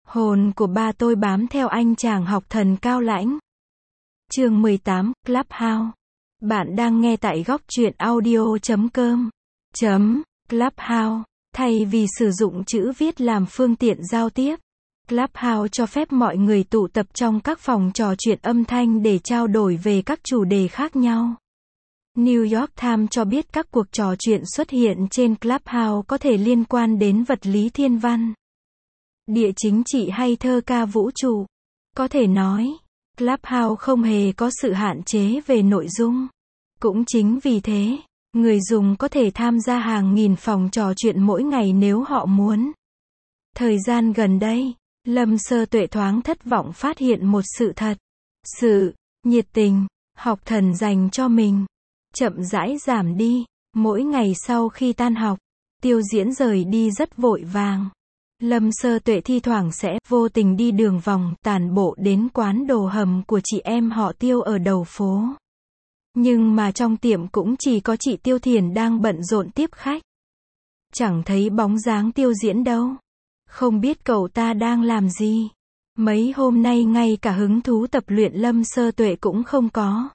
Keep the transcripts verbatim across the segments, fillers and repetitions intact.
Hồn của ba tôi bám theo anh chàng học thần cao lãnh. Chương mười tám, Clubhouse. Bạn đang nghe tại góc truyện audio chấm com. Chấm, Clubhouse. Thay vì sử dụng chữ viết làm phương tiện giao tiếp, Clubhouse cho phép mọi người tụ tập trong các phòng trò chuyện âm thanh để trao đổi về các chủ đề khác nhau. New York Times cho biết các cuộc trò chuyện xuất hiện trên Clubhouse có thể liên quan đến vật lý thiên văn, địa chính trị hay thơ ca vũ trụ. Có thể nói, Clubhouse không hề có sự hạn chế về nội dung. Cũng chính vì thế, người dùng có thể tham gia hàng nghìn phòng trò chuyện mỗi ngày nếu họ muốn. Thời gian gần đây, Lâm Sơ Tuệ thoáng thất vọng phát hiện một sự thật. Sự nhiệt tình, học thần dành cho mình chậm rãi giảm đi. Mỗi ngày sau khi tan học, Tiêu Diễn rời đi rất vội vàng. Lâm Sơ Tuệ thi thoảng sẽ vô tình đi đường vòng, tản bộ đến quán đồ hầm của chị em họ Tiêu ở đầu phố. Nhưng mà trong tiệm cũng chỉ có chị Tiêu Thiền đang bận rộn tiếp khách. Chẳng thấy bóng dáng Tiêu Diễn đâu. Không biết cậu ta đang làm gì. Mấy hôm nay ngay cả hứng thú tập luyện Lâm Sơ Tuệ cũng không có.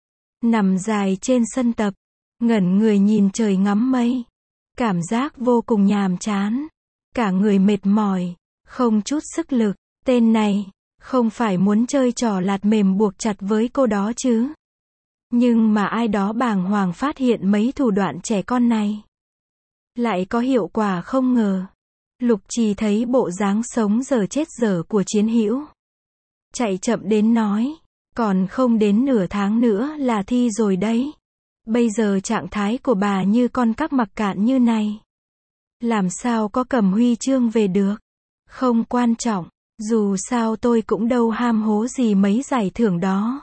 Nằm dài trên sân tập, ngẩn người nhìn trời ngắm mây. Cảm giác vô cùng nhàm chán. Cả người mệt mỏi, không chút sức lực. Tên này, không phải muốn chơi trò lạt mềm buộc chặt với cô đó chứ. Nhưng mà ai đó bàng hoàng phát hiện mấy thủ đoạn trẻ con này lại có hiệu quả không ngờ. Lục Trì thấy bộ dáng sống dở chết dở của Chiến Hữu, chạy chậm đến nói, còn không đến nửa tháng nữa là thi rồi đấy. Bây giờ trạng thái của bà như con cắp mặc cạn như này, làm sao có cầm huy chương về được. Không quan trọng, dù sao tôi cũng đâu ham hố gì mấy giải thưởng đó.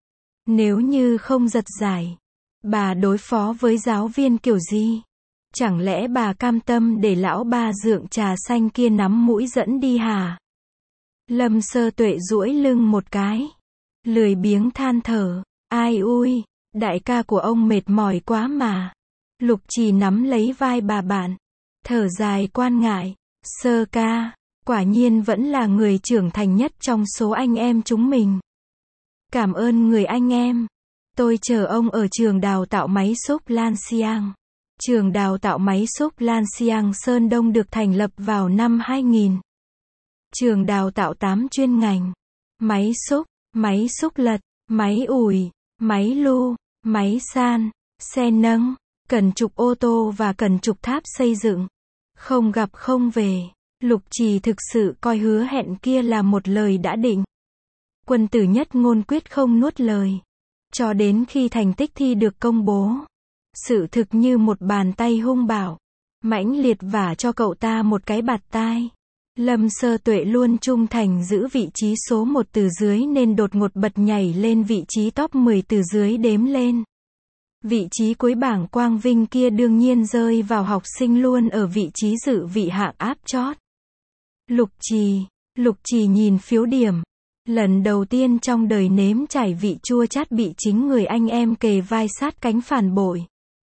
Nếu như không giật giải, bà đối phó với giáo viên kiểu gì? Chẳng lẽ bà cam tâm để lão ba dượng trà xanh kia nắm mũi dẫn đi hả? Lâm Sơ Tuệ duỗi lưng một cái, lười biếng than thở, ai ui, đại ca của ông mệt mỏi quá mà. Lục Trì nắm lấy vai bà bạn, thở dài quan ngại, Sơ ca, quả nhiên vẫn là người trưởng thành nhất trong số anh em chúng mình. Cảm ơn người anh em. Tôi chờ ông ở trường đào tạo máy xúc Lan Xiang. Trường đào tạo máy xúc Lan Xiang Sơn Đông được thành lập vào năm hai nghìn. Trường đào tạo tám chuyên ngành: máy xúc, máy xúc lật, máy ủi, máy lu, máy san, xe nâng, cần trục ô tô và cần trục tháp xây dựng. Không gặp không về. Lục Trì thực sự coi hứa hẹn kia là một lời đã định. Quân tử nhất ngôn quyết không nuốt lời. Cho đến khi thành tích thi được công bố, sự thực như một bàn tay hung bạo, mãnh liệt vả cho cậu ta một cái bạt tai. Lâm Sơ Tuệ luôn trung thành giữ vị trí số một từ dưới nên đột ngột bật nhảy lên vị trí top mười từ dưới đếm lên. Vị trí cuối bảng quang vinh kia đương nhiên rơi vào học sinh luôn ở vị trí dự vị hạng áp chót. Lục Trì, Lục Trì nhìn phiếu điểm. Lần đầu tiên trong đời nếm trải vị chua chát bị chính người anh em kề vai sát cánh phản bội.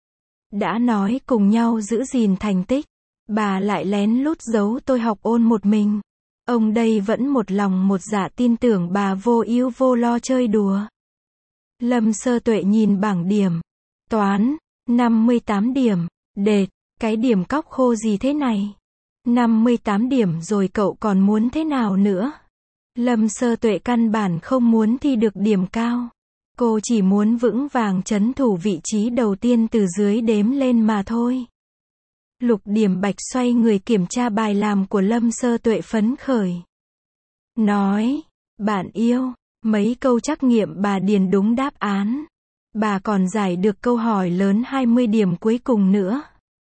Đã nói cùng nhau giữ gìn thành tích, bà lại lén lút giấu tôi học ôn một mình. Ông đây vẫn một lòng một dạ tin tưởng bà vô ưu vô lo chơi đùa. Lâm Sơ Tuệ nhìn bảng điểm. Toán, năm mươi tám điểm. Đệt, cái điểm cóc khô gì thế này? năm mươi tám điểm rồi cậu còn muốn thế nào nữa? Lâm Sơ Tuệ căn bản không muốn thi được điểm cao. Cô chỉ muốn vững vàng trấn thủ vị trí đầu tiên từ dưới đếm lên mà thôi. Lục Điểm Bạch xoay người kiểm tra bài làm của Lâm Sơ Tuệ phấn khởi. Nói, bạn yêu, mấy câu trắc nghiệm bà điền đúng đáp án. Bà còn giải được câu hỏi lớn hai mươi điểm cuối cùng nữa.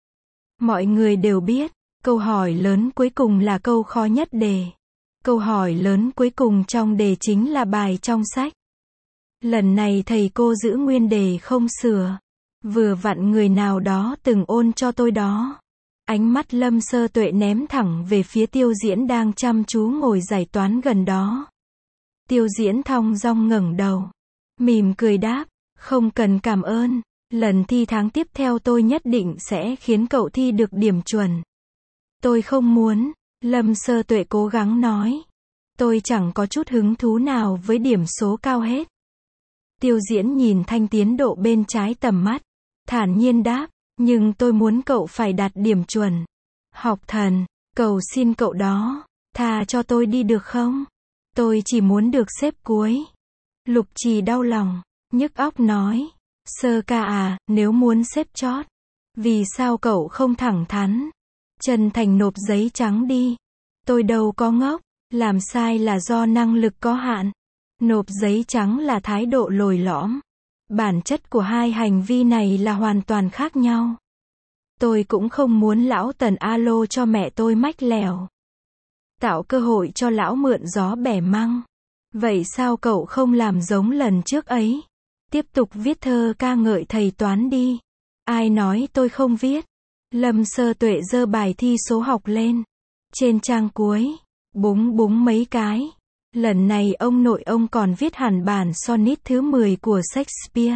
Mọi người đều biết, câu hỏi lớn cuối cùng là câu khó nhất đề. Câu hỏi lớn cuối cùng trong đề chính là bài trong sách. Lần này thầy cô giữ nguyên đề không sửa. Vừa vặn người nào đó từng ôn cho tôi đó. Ánh mắt Lâm Sơ Tuệ ném thẳng về phía Tiêu Diễn đang chăm chú ngồi giải toán gần đó. Tiêu Diễn thong dong ngẩng đầu, mỉm cười đáp, không cần cảm ơn. Lần thi tháng tiếp theo tôi nhất định sẽ khiến cậu thi được điểm chuẩn. Tôi không muốn. Lâm Sơ Tuệ cố gắng nói. Tôi chẳng có chút hứng thú nào với điểm số cao hết. Tiêu Diễn nhìn thanh tiến độ bên trái tầm mắt, thản nhiên đáp, nhưng tôi muốn cậu phải đạt điểm chuẩn. Học thần, cầu xin cậu đó, tha cho tôi đi được không? Tôi chỉ muốn được xếp cuối. Lục Trì đau lòng, nhức óc nói, Sơ ca à, nếu muốn xếp chót, vì sao cậu không thẳng thắn, chân thành nộp giấy trắng đi. Tôi đâu có ngốc, làm sai là do năng lực có hạn. Nộp giấy trắng là thái độ lồi lõm. Bản chất của hai hành vi này là hoàn toàn khác nhau. Tôi cũng không muốn lão Tần alo cho mẹ tôi mách lèo, tạo cơ hội cho lão mượn gió bẻ măng. Vậy sao cậu không làm giống lần trước ấy? Tiếp tục viết thơ ca ngợi thầy toán đi. Ai nói tôi không viết? Lâm Sơ Tuệ giơ bài thi số học lên. Trên trang cuối, búng búng mấy cái. Lần này ông nội ông còn viết hẳn bản sonnet thứ mười của Shakespeare.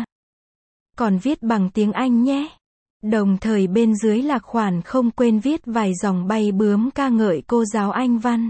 Còn viết bằng tiếng Anh nhé. Đồng thời bên dưới lạc khoản không quên viết vài dòng bay bướm ca ngợi cô giáo Anh văn.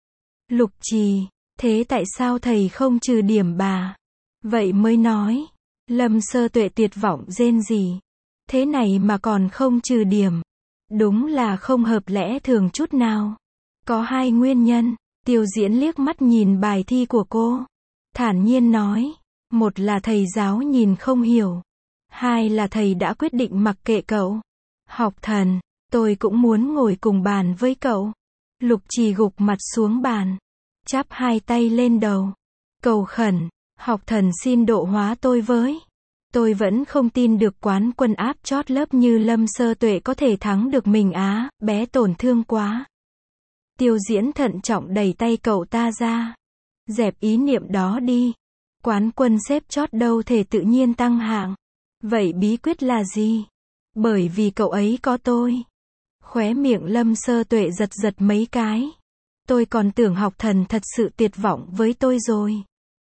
Lục Trì, thế tại sao thầy không trừ điểm bà? Vậy mới nói. Lâm Sơ Tuệ tuyệt vọng rên rỉ. Thế này mà còn không trừ điểm. Đúng là không hợp lẽ thường chút nào. Có hai nguyên nhân. Tiêu Diễn liếc mắt nhìn bài thi của cô, thản nhiên nói, một là thầy giáo nhìn không hiểu, hai là thầy đã quyết định mặc kệ cậu. Học thần, tôi cũng muốn ngồi cùng bàn với cậu. Lục Trì gục mặt xuống bàn, chắp hai tay lên đầu, cầu khẩn, học thần xin độ hóa tôi với. Tôi vẫn không tin được quán quân áp chót lớp như Lâm Sơ Tuệ có thể thắng được mình á, bé tổn thương quá. Tiêu Diễn thận trọng đẩy tay cậu ta ra. Dẹp ý niệm đó đi. Quán quân xếp chót đâu thể tự nhiên tăng hạng. Vậy bí quyết là gì? Bởi vì cậu ấy có tôi. Khóe miệng Lâm Sơ Tuệ giật giật mấy cái. Tôi còn tưởng học thần thật sự tuyệt vọng với tôi rồi.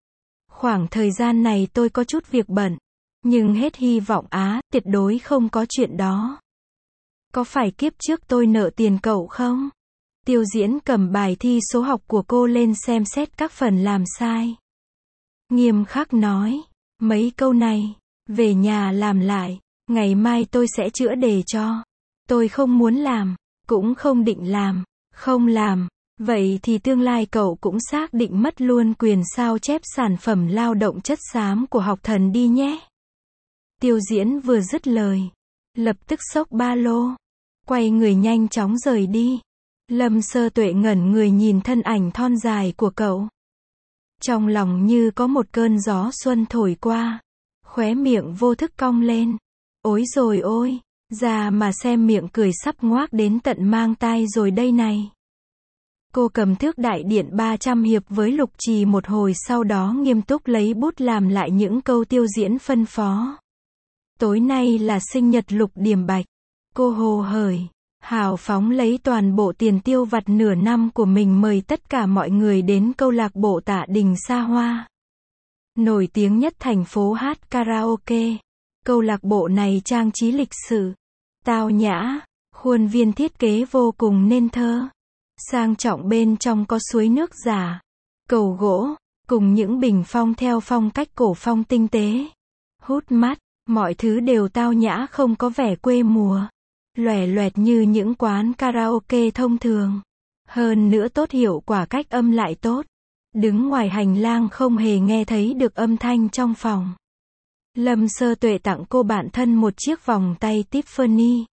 Khoảng thời gian này tôi có chút việc bận. Nhưng hết hy vọng á, tuyệt đối không có chuyện đó. Có phải kiếp trước tôi nợ tiền cậu không? Tiêu Diễn cầm bài thi số học của cô lên xem xét các phần làm sai. Nghiêm khắc nói, mấy câu này, về nhà làm lại, ngày mai tôi sẽ chữa đề cho. Tôi không muốn làm, cũng không định làm, không làm, vậy thì tương lai cậu cũng xác định mất luôn quyền sao chép sản phẩm lao động chất xám của học thần đi nhé. Tiêu Diễn vừa dứt lời, lập tức xốc ba lô, quay người nhanh chóng rời đi. Lâm Sơ Tuệ ngẩn người nhìn thân ảnh thon dài của cậu. Trong lòng như có một cơn gió xuân thổi qua. Khóe miệng vô thức cong lên. Ối rồi ôi, già mà xem miệng cười sắp ngoác đến tận mang tai rồi đây này. Cô cầm thước đại điện ba trăm hiệp với Lục Trì một hồi sau đó nghiêm túc lấy bút làm lại những câu Tiêu Diễn phân phó. Tối nay là sinh nhật Lục Điềm Bạch. Cô hồ hởi, hào phóng lấy toàn bộ tiền tiêu vặt nửa năm của mình mời tất cả mọi người đến câu lạc bộ Tạ Đình xa hoa. Nổi tiếng nhất thành phố hát karaoke. Câu lạc bộ này trang trí lịch sự, tao nhã, khuôn viên thiết kế vô cùng nên thơ. Sang trọng bên trong có suối nước giả, cầu gỗ, cùng những bình phong theo phong cách cổ phong tinh tế. Hút mắt, mọi thứ đều tao nhã không có vẻ quê mùa. Lòe loẹt như những quán karaoke thông thường. Hơn nữa tốt hiệu quả cách âm lại tốt. Đứng ngoài hành lang không hề nghe thấy được âm thanh trong phòng. Lâm Sơ Tuệ tặng cô bạn thân một chiếc vòng tay Tiffany.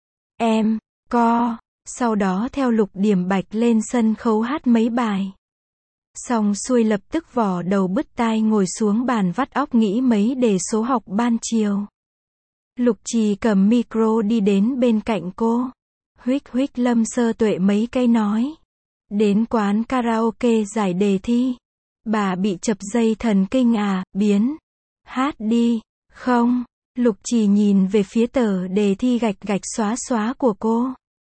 Em, co, sau đó theo Lục Điềm Bạch lên sân khấu hát mấy bài. Xong xuôi lập tức vò đầu bứt tai ngồi xuống bàn vắt óc nghĩ mấy đề số học ban chiều. Lục Trì cầm micro đi đến bên cạnh cô. Huých huých Lâm Sơ Tuệ mấy cây nói. Đến quán karaoke giải đề thi. Bà bị chập dây thần kinh à, biến. Hát đi. Không. Lục Trì nhìn về phía tờ đề thi gạch gạch xóa xóa của cô.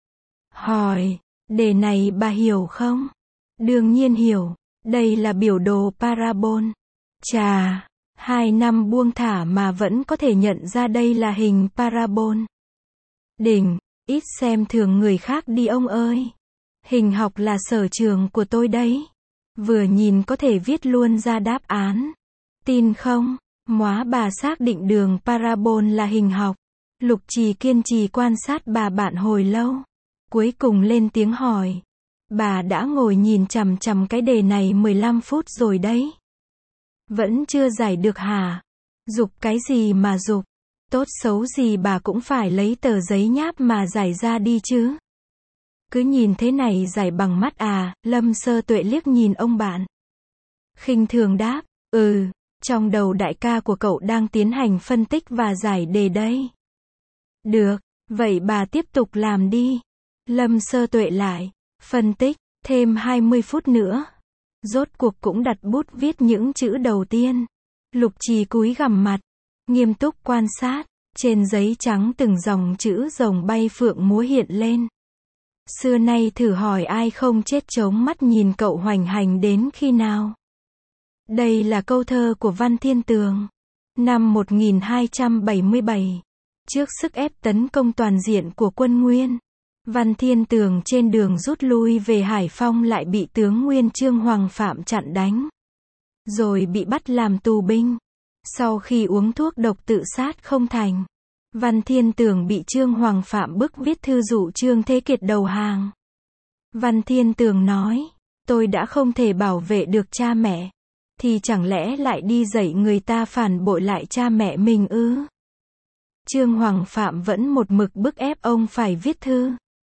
Hỏi. Đề này bà hiểu không? Đương nhiên hiểu. Đây là biểu đồ parabol. Chà. Hai năm buông thả mà vẫn có thể nhận ra đây là hình parabol. Đỉnh. Ít xem thường người khác đi ông ơi. Hình học là sở trường của tôi đấy. Vừa nhìn có thể viết luôn ra đáp án. Tin không? Móa bà xác định đường parabol là hình học. Lục Trì kiên trì quan sát bà bạn hồi lâu. Cuối cùng lên tiếng hỏi. Bà đã ngồi nhìn chằm chằm cái đề này mười lăm phút rồi đấy. Vẫn chưa giải được hả? Giục cái gì mà giục? Tốt xấu gì bà cũng phải lấy tờ giấy nháp mà giải ra đi chứ. Cứ nhìn thế này giải bằng mắt à? Lâm Sơ Tuệ liếc nhìn ông bạn. Khinh thường đáp, ừ, trong đầu đại ca của cậu đang tiến hành phân tích và giải đề đây. Được, vậy bà tiếp tục làm đi. Lâm Sơ Tuệ lại, phân tích, thêm hai mươi phút nữa. Rốt cuộc cũng đặt bút viết những chữ đầu tiên. Lục Trì cúi gằm mặt, nghiêm túc quan sát, trên giấy trắng từng dòng chữ rồng bay phượng múa hiện lên. Xưa nay thử hỏi ai không chết trống mắt nhìn cậu hoành hành đến khi nào. Đây là câu thơ của Văn Thiên Tường. Năm một nghìn hai trăm bảy mươi bảy, trước sức ép tấn công toàn diện của quân Nguyên, Văn Thiên Tường trên đường rút lui về Hải Phong lại bị tướng Nguyên Trương Hoàng Phạm chặn đánh. Rồi bị bắt làm tù binh. Sau khi uống thuốc độc tự sát không thành, Văn Thiên Tường bị Trương Hoàng Phạm bức viết thư dụ Trương Thế Kiệt đầu hàng. Văn Thiên Tường nói, tôi đã không thể bảo vệ được cha mẹ, thì chẳng lẽ lại đi dạy người ta phản bội lại cha mẹ mình ư? Trương Hoàng Phạm vẫn một mực bức ép ông phải viết thư.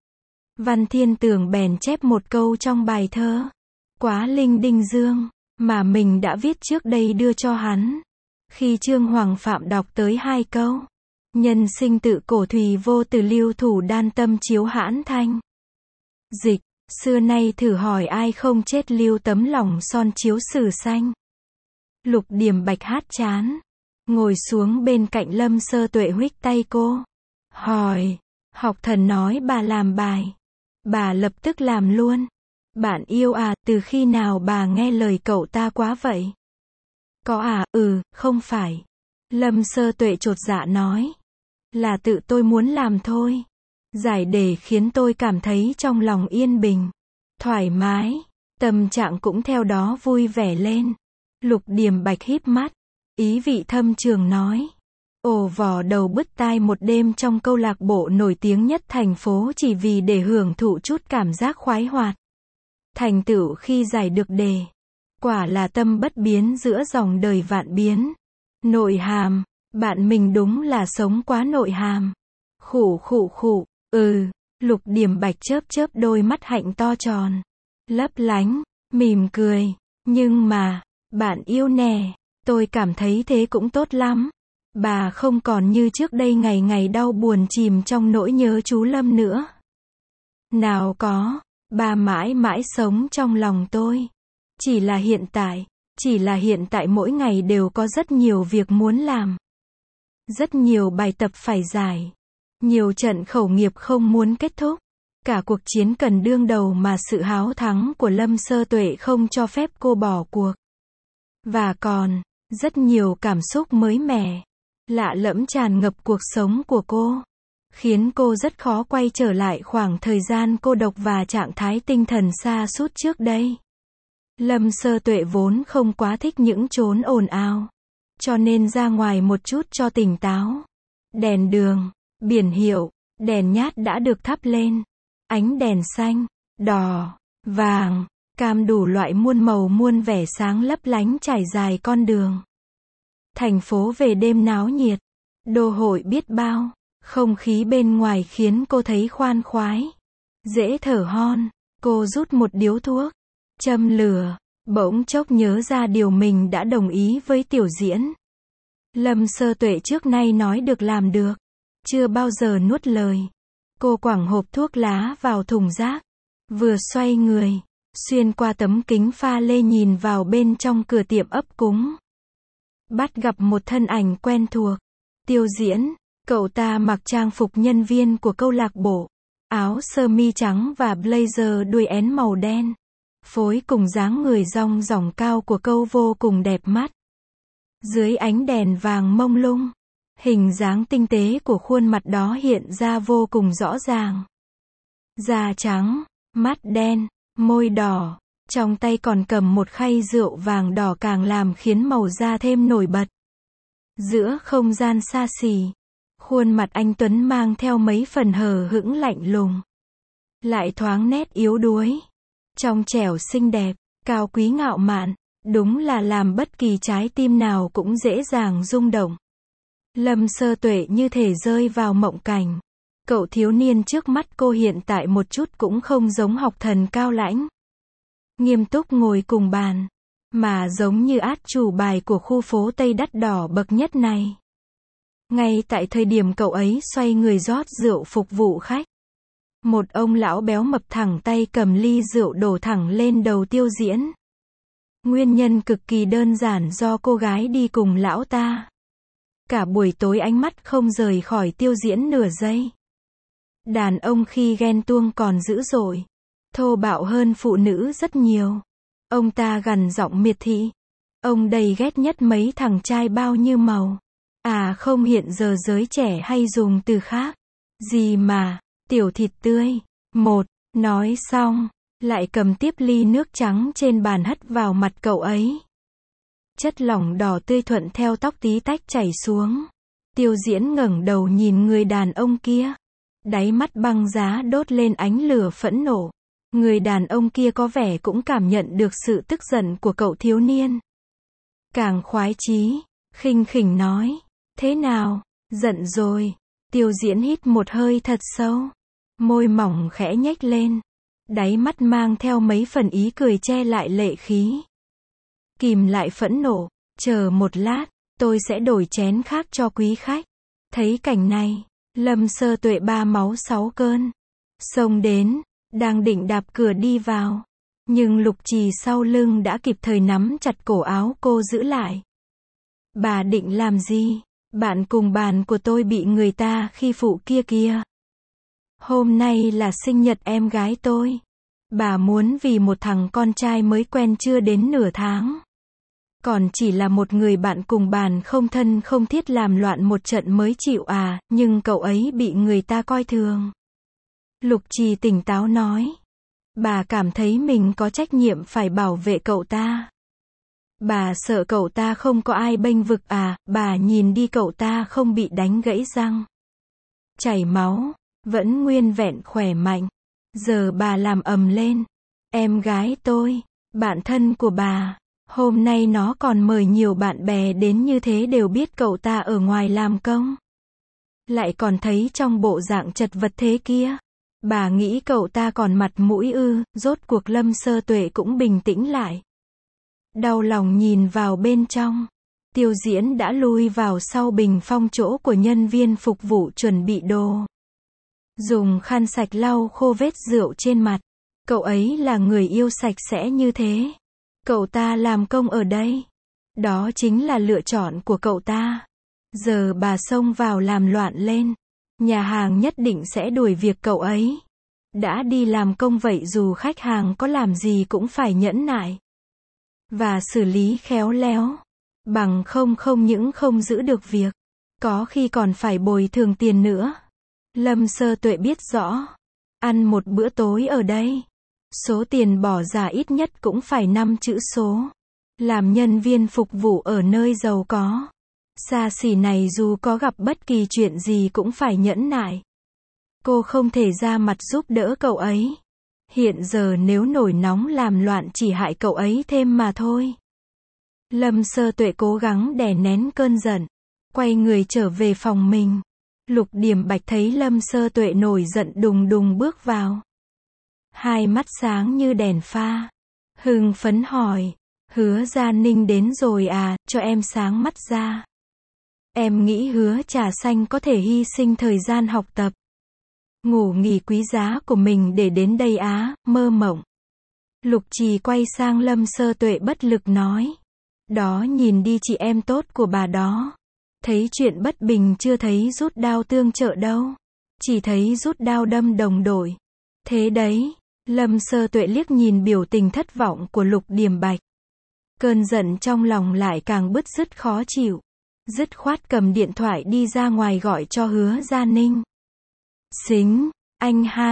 Văn Thiên Tường bèn chép một câu trong bài thơ, Quá Linh Đinh Dương, mà mình đã viết trước đây đưa cho hắn. Khi Trương Hoàng Phạm đọc tới hai câu, nhân sinh tự cổ thủy vô từ lưu thủ đan tâm chiếu hãn thanh. Dịch, xưa nay thử hỏi ai không chết lưu tấm lòng son chiếu sử xanh. Lục Điềm Bạch hát chán, ngồi xuống bên cạnh Lâm Sơ Tuệ huých tay cô. Hỏi, học thần nói bà làm bài. Bà lập tức làm luôn. Bạn yêu à, từ khi nào bà nghe lời cậu ta quá vậy? Có à, ừ, không phải. Lâm Sơ Tuệ chột dạ nói. Là tự tôi muốn làm thôi. Giải đề khiến tôi cảm thấy trong lòng yên bình, thoải mái, tâm trạng cũng theo đó vui vẻ lên. Lục Điềm Bạch híp mắt, ý vị thâm trường nói. Ồ vò đầu bứt tai một đêm trong câu lạc bộ nổi tiếng nhất thành phố chỉ vì để hưởng thụ chút cảm giác khoái hoạt. Thành tựu khi giải được đề. Quả là tâm bất biến giữa dòng đời vạn biến. Nội hàm, bạn mình đúng là sống quá nội hàm. Khụ khụ khụ, ừ, Lục Điềm Bạch chớp chớp đôi mắt hạnh to tròn, lấp lánh, mỉm cười. Nhưng mà, bạn yêu nè, tôi cảm thấy thế cũng tốt lắm. Bà không còn như trước đây ngày ngày đau buồn chìm trong nỗi nhớ chú Lâm nữa. Nào có, bà mãi mãi sống trong lòng tôi. Chỉ là hiện tại, chỉ là hiện tại mỗi ngày đều có rất nhiều việc muốn làm. Rất nhiều bài tập phải giải. Nhiều trận khẩu nghiệp không muốn kết thúc. Cả cuộc chiến cần đương đầu mà sự háo thắng của Lâm Sơ Tuệ không cho phép cô bỏ cuộc. Và còn, rất nhiều cảm xúc mới mẻ, lạ lẫm tràn ngập cuộc sống của cô, khiến cô rất khó quay trở lại khoảng thời gian cô độc và trạng thái tinh thần sa sút trước đây. Lâm Sơ Tuệ vốn không quá thích những chốn ồn ào, cho nên ra ngoài một chút cho tỉnh táo. Đèn đường, biển hiệu, đèn nhát đã được thắp lên. Ánh đèn xanh, đỏ, vàng, cam đủ loại muôn màu muôn vẻ sáng lấp lánh trải dài con đường. Thành phố về đêm náo nhiệt, đô hội biết bao, không khí bên ngoài khiến cô thấy khoan khoái, dễ thở hon. Cô rút một điếu thuốc, châm lửa, bỗng chốc nhớ ra điều mình đã đồng ý với Tiểu Diễn. Lâm Sơ Tuệ trước nay nói được làm được, chưa bao giờ nuốt lời. Cô quẳng hộp thuốc lá vào thùng rác, vừa xoay người, xuyên qua tấm kính pha lê nhìn vào bên trong cửa tiệm ấp cúng. Bắt gặp một thân ảnh quen thuộc, Tiêu Diễn. Cậu ta mặc trang phục nhân viên của câu lạc bộ, áo sơ mi trắng và blazer đuôi én màu đen, phối cùng dáng người dong dỏng cao của câu vô cùng đẹp mắt. Dưới ánh đèn vàng mông lung, hình dáng tinh tế của khuôn mặt đó hiện ra vô cùng rõ ràng. Da trắng, mắt đen, môi đỏ, trong tay còn cầm một khay rượu vàng đỏ càng làm khiến màu da thêm nổi bật. Giữa không gian xa xỉ, khuôn mặt anh Tuấn mang theo mấy phần hờ hững lạnh lùng, lại thoáng nét yếu đuối, trong trẻo xinh đẹp, cao quý ngạo mạn, đúng là làm bất kỳ trái tim nào cũng dễ dàng rung động. Lâm Sơ Tuệ như thể rơi vào mộng cảnh. Cậu thiếu niên trước mắt cô hiện tại một chút cũng không giống học thần cao lãnh, nghiêm túc ngồi cùng bàn, mà giống như át chủ bài của khu phố Tây đắt đỏ bậc nhất này. Ngay tại thời điểm cậu ấy xoay người rót rượu phục vụ khách, một ông lão béo mập thẳng tay cầm ly rượu đổ thẳng lên đầu Tiêu Diễn. Nguyên nhân cực kỳ đơn giản do cô gái đi cùng lão ta. Cả buổi tối ánh mắt không rời khỏi Tiêu Diễn nửa giây. Đàn ông khi ghen tuông còn dữ dội, thô bạo hơn phụ nữ rất nhiều. Ông ta gằn giọng miệt thị. Ông đầy ghét nhất mấy thằng trai bao nhiêu màu. À không, hiện giờ giới trẻ hay dùng từ khác. Gì mà, tiểu thịt tươi. Một, nói xong, lại cầm tiếp ly nước trắng trên bàn hất vào mặt cậu ấy. Chất lỏng đỏ tươi thuận theo tóc tí tách chảy xuống. Tiêu Diễn ngẩng đầu nhìn người đàn ông kia. Đáy mắt băng giá đốt lên ánh lửa phẫn nộ. Người đàn ông kia có vẻ cũng cảm nhận được sự tức giận của cậu thiếu niên. Càng khoái chí, khinh khỉnh nói. Thế nào, giận rồi. Tiêu Diễn hít một hơi thật sâu. Môi mỏng khẽ nhếch lên. Đáy mắt mang theo mấy phần ý cười che lại lệ khí. Kìm lại phẫn nộ. Chờ một lát, tôi sẽ đổi chén khác cho quý khách. Thấy cảnh này, Lâm Sơ Tuệ ba máu sáu cơn. Xông đến, đang định đạp cửa đi vào. Nhưng Lục Trì sau lưng đã kịp thời nắm chặt cổ áo cô giữ lại. Bà định làm gì? Bạn cùng bàn của tôi bị người ta khi phụ kia kìa. Hôm nay là sinh nhật em gái tôi. Bà muốn vì một thằng con trai mới quen chưa đến nửa tháng. Còn chỉ là một người bạn cùng bàn không thân không thiết làm loạn một trận mới chịu à, nhưng cậu ấy bị người ta coi thường. Lục Trì tỉnh táo nói. Bà cảm thấy mình có trách nhiệm phải bảo vệ cậu ta. Bà sợ cậu ta không có ai bênh vực à, bà nhìn đi cậu ta không bị đánh gãy răng, chảy máu, vẫn nguyên vẹn khỏe mạnh. Giờ bà làm ầm lên. Em gái tôi, bạn thân của bà, hôm nay nó còn mời nhiều bạn bè đến như thế đều biết cậu ta ở ngoài làm công. Lại còn thấy trong bộ dạng chật vật thế kia. Bà nghĩ cậu ta còn mặt mũi ư? Rốt cuộc Lâm Sơ Tuệ cũng bình tĩnh lại. Đau lòng nhìn vào bên trong. Tiêu Diễn đã lui vào sau bình phong chỗ của nhân viên phục vụ chuẩn bị đồ. Dùng khăn sạch lau khô vết rượu trên mặt. Cậu ấy là người yêu sạch sẽ như thế. Cậu ta làm công ở đây. Đó chính là lựa chọn của cậu ta. Giờ bà xông vào làm loạn lên. Nhà hàng nhất định sẽ đuổi việc cậu ấy. Đã đi làm công vậy dù khách hàng có làm gì cũng phải nhẫn nại. Và xử lý khéo léo. Bằng không không những không giữ được việc. Có khi còn phải bồi thường tiền nữa. Lâm Sơ Tuệ biết rõ. Ăn một bữa tối ở đây. Số tiền bỏ ra ít nhất cũng phải năm chữ số. Làm nhân viên phục vụ ở nơi giàu có. Xa xỉ này dù có gặp bất kỳ chuyện gì cũng phải nhẫn nại. Cô không thể ra mặt giúp đỡ cậu ấy. Hiện giờ nếu nổi nóng làm loạn chỉ hại cậu ấy thêm mà thôi. Lâm Sơ Tuệ cố gắng đè nén cơn giận. Quay người trở về phòng mình. Lục Điểm Bạch thấy Lâm Sơ Tuệ nổi giận đùng đùng bước vào. Hai mắt sáng như đèn pha. Hưng phấn hỏi. Hứa Gia Ninh đến rồi à, cho em sáng mắt ra. Em nghĩ Hứa Trà Xanh có thể hy sinh thời gian học tập, ngủ nghỉ quý giá của mình để đến đây á, mơ mộng. Lục Trì quay sang Lâm Sơ Tuệ bất lực nói. Đó nhìn đi chị em tốt của bà đó. Thấy chuyện bất bình chưa thấy rút đao tương trợ đâu. Chỉ thấy rút đao đâm đồng đội. Thế đấy, Lâm Sơ Tuệ liếc nhìn biểu tình thất vọng của Lục Điểm Bạch. Cơn giận trong lòng lại càng bứt rứt khó chịu. Dứt khoát cầm điện thoại đi ra ngoài gọi cho Hứa Gia Ninh. Xính, anh hai,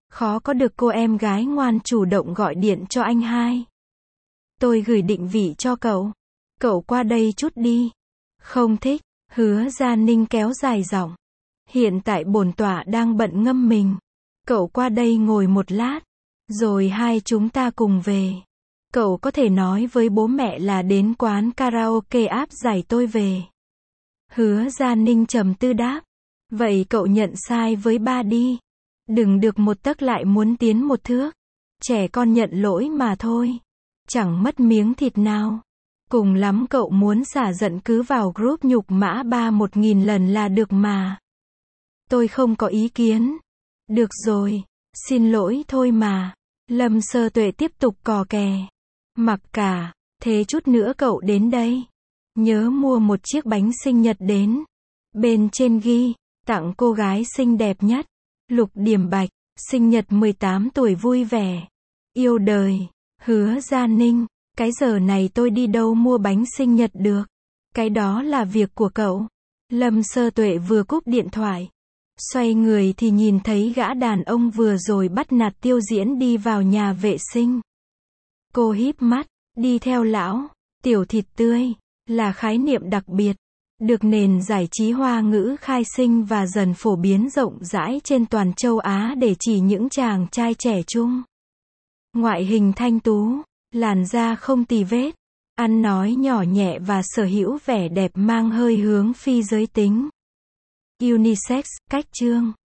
Khó có được cô em gái ngoan chủ động gọi điện cho anh hai. Tôi gửi định vị cho cậu. Cậu qua đây chút đi. Không thích. Hứa Gia Ninh kéo dài giọng. Hiện tại bổn tọa đang bận ngâm mình. Cậu qua đây ngồi một lát. Rồi hai chúng ta cùng về. Cậu có thể nói với bố mẹ là đến quán karaoke áp giải tôi về. Hứa Gia Ninh trầm tư đáp. Vậy cậu nhận sai với ba đi. Đừng được một tấc lại muốn tiến một thước. Trẻ con nhận lỗi mà thôi. Chẳng mất miếng thịt nào. Cùng lắm cậu muốn xả giận cứ vào group nhục mã ba một nghìn lần là được mà. Tôi không có ý kiến. Được rồi. Xin lỗi thôi mà. Lâm Sơ Tuệ tiếp tục cò kè. Mặc cả. Thế chút nữa cậu đến đây. Nhớ mua một chiếc bánh sinh nhật đến. Bên trên ghi. Tặng cô gái xinh đẹp nhất. Lục Điểm Bạch. Sinh nhật mười tám tuổi vui vẻ. Yêu đời. Hứa Gia Ninh. Cái giờ này tôi đi đâu mua bánh sinh nhật được. Cái đó là việc của cậu. Lâm Sơ Tuệ vừa cúp điện thoại. Xoay người thì nhìn thấy gã đàn ông vừa rồi bắt nạt Tiêu Diễn đi vào nhà vệ sinh. Cô híp mắt. Đi theo lão. Tiểu thịt tươi. Là khái niệm đặc biệt. Được nền giải trí Hoa ngữ khai sinh và dần phổ biến rộng rãi trên toàn châu Á để chỉ những chàng trai trẻ trung. Ngoại hình thanh tú. Làn da không tì vết. Ăn nói nhỏ nhẹ và sở hữu vẻ đẹp mang hơi hướng phi giới tính. Unisex, cách chương.